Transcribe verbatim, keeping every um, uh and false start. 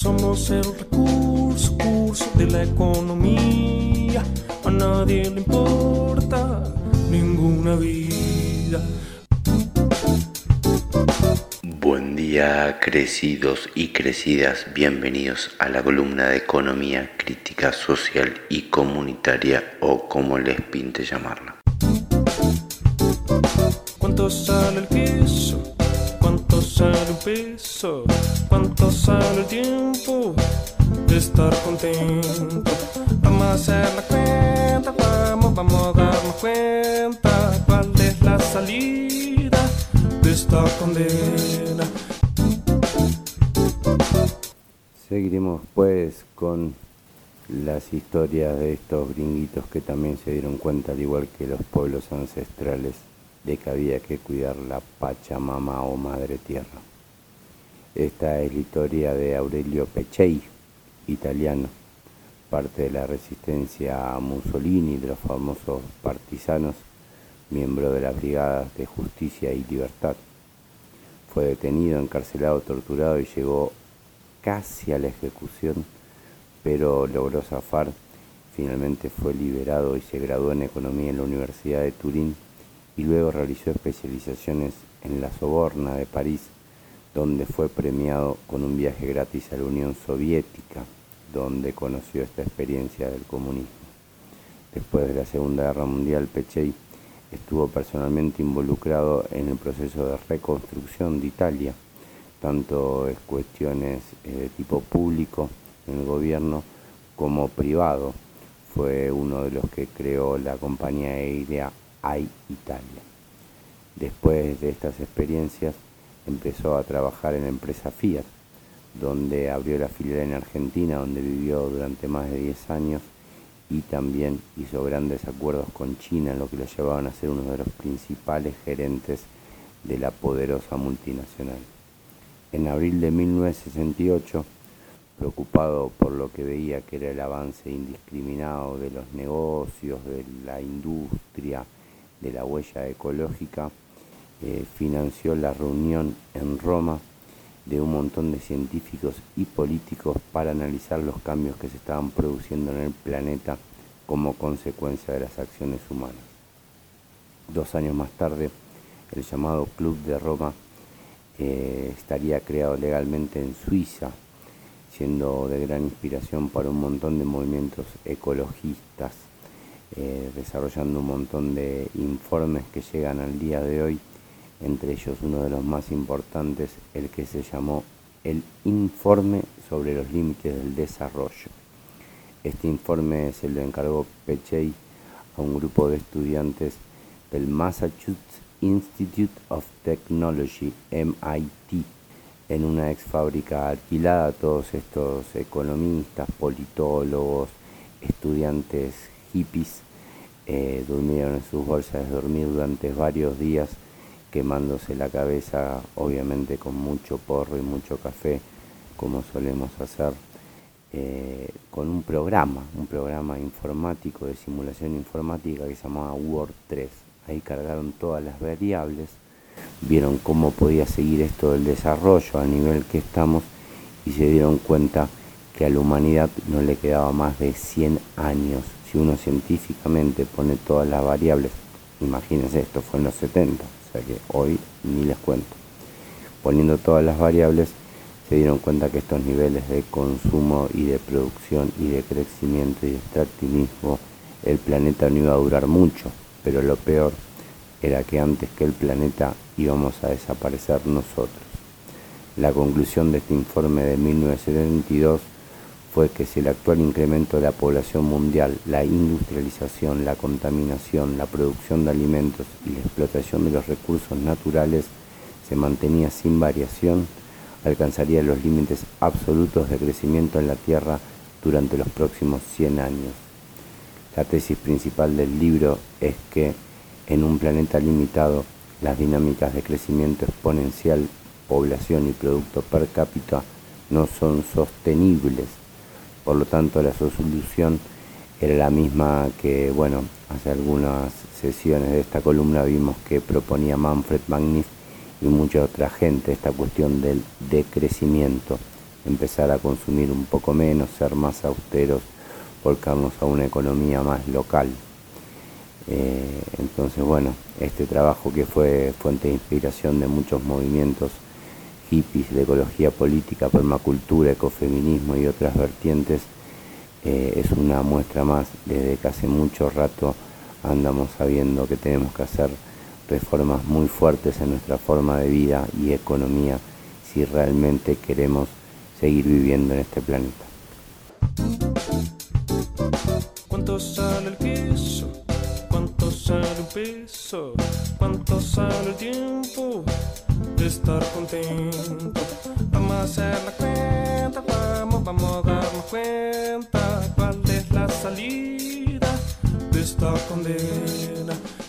Somos el recurso, curso de la economía. A nadie le importa ninguna vida. Buen día, crecidos y crecidas. Bienvenidos a la columna de Economía Crítica Social y Comunitaria, o como les pinte llamarla. ¿Cuánto sale el queso? ¿Cuánto sale un peso? ¿Cuánto sale el tiempo de estar contento? Vamos a hacer la cuenta, vamos, vamos a darnos cuenta cuál es la salida de esta condena. Seguiremos pues con las historias de estos gringuitos que también se dieron cuenta, al igual que los pueblos ancestrales, de que había que cuidar la Pachamama o Madre Tierra. Esta es la historia de Aurelio Peccei, italiano, parte de la resistencia a Mussolini, de los famosos partisanos, miembro de las Brigadas de Justicia y Libertad. Fue detenido, encarcelado, torturado y llegó casi a la ejecución, pero logró zafar. Finalmente fue liberado y se graduó en Economía en la Universidad de Turín y luego realizó especializaciones en la Sorbona de París, donde fue premiado con un viaje gratis a la Unión Soviética, donde conoció esta experiencia del comunismo. Después de la Segunda Guerra Mundial, Peccei estuvo personalmente involucrado en el proceso de reconstrucción de Italia, tanto en cuestiones de tipo público en el gobierno como privado. Fue uno de los que creó la compañía aérea Air Italia. Después de estas experiencias empezó a trabajar en la empresa Fiat, donde abrió la filial en Argentina, donde vivió durante más de diez años, y también hizo grandes acuerdos con China, lo que lo llevaban a ser uno de los principales gerentes de la poderosa multinacional. En abril de mil novecientos sesenta y ocho, preocupado por lo que veía que era el avance indiscriminado de los negocios, de la industria, de la huella ecológica, eh, financió la reunión en Roma de un montón de científicos y políticos para analizar los cambios que se estaban produciendo en el planeta como consecuencia de las acciones humanas. Dos años más tarde, el llamado Club de Roma eh, estaría creado legalmente en Suiza, siendo de gran inspiración para un montón de movimientos ecologistas, eh, desarrollando un montón de informes que llegan al día de hoy, entre ellos uno de los más importantes, el que se llamó el Informe sobre los Límites del Desarrollo. Este informe se lo encargó Peccei a un grupo de estudiantes del Massachusetts Institute of Technology, M I T, en una ex fábrica alquilada. Todos estos economistas, politólogos, estudiantes hippies eh, durmieron en sus bolsas de dormir durante varios días, quemándose la cabeza, obviamente con mucho porro y mucho café, como solemos hacer, eh, con un programa, un programa informático, de simulación informática que se llamaba Word tres. Ahí cargaron todas las variables, vieron cómo podía seguir esto del desarrollo al nivel que estamos y se dieron cuenta que a la humanidad no le quedaba más de cien años. Si uno científicamente pone todas las variables, imagínense, esto fue en los setenta, o sea que hoy ni les cuento. Poniendo todas las variables, se dieron cuenta que estos niveles de consumo y de producción y de crecimiento y de extractivismo, el planeta no iba a durar mucho, pero lo peor era que antes que el planeta íbamos a desaparecer nosotros. La conclusión de este informe de mil novecientos setenta y dos fue que si el actual incremento de la población mundial, la industrialización, la contaminación, la producción de alimentos y la explotación de los recursos naturales se mantenía sin variación, alcanzaría los límites absolutos de crecimiento en la Tierra durante los próximos cien años. La tesis principal del libro es que en un planeta limitado, las dinámicas de crecimiento exponencial, población y producto per cápita no son sostenibles. Por lo tanto, la solución era la misma que, bueno, hace algunas sesiones de esta columna vimos que proponía Manfred Magniff y mucha otra gente, esta cuestión del decrecimiento, empezar a consumir un poco menos, ser más austeros, volcarnos a una economía más local. Eh, entonces, bueno, este trabajo que fue fuente de inspiración de muchos movimientos hippies de ecología política, permacultura, ecofeminismo y otras vertientes, eh, es una muestra más desde que hace mucho rato andamos sabiendo que tenemos que hacer reformas muy fuertes en nuestra forma de vida y economía si realmente queremos seguir viviendo en este planeta. ¿Cuánto sale el queso? ¿Cuánto sale un peso? ¿Cuánto sale el tiempo de estar contento? Vamos a hacer la cuenta, vamos, vamos a darnos cuenta cuál es la salida de esta condena.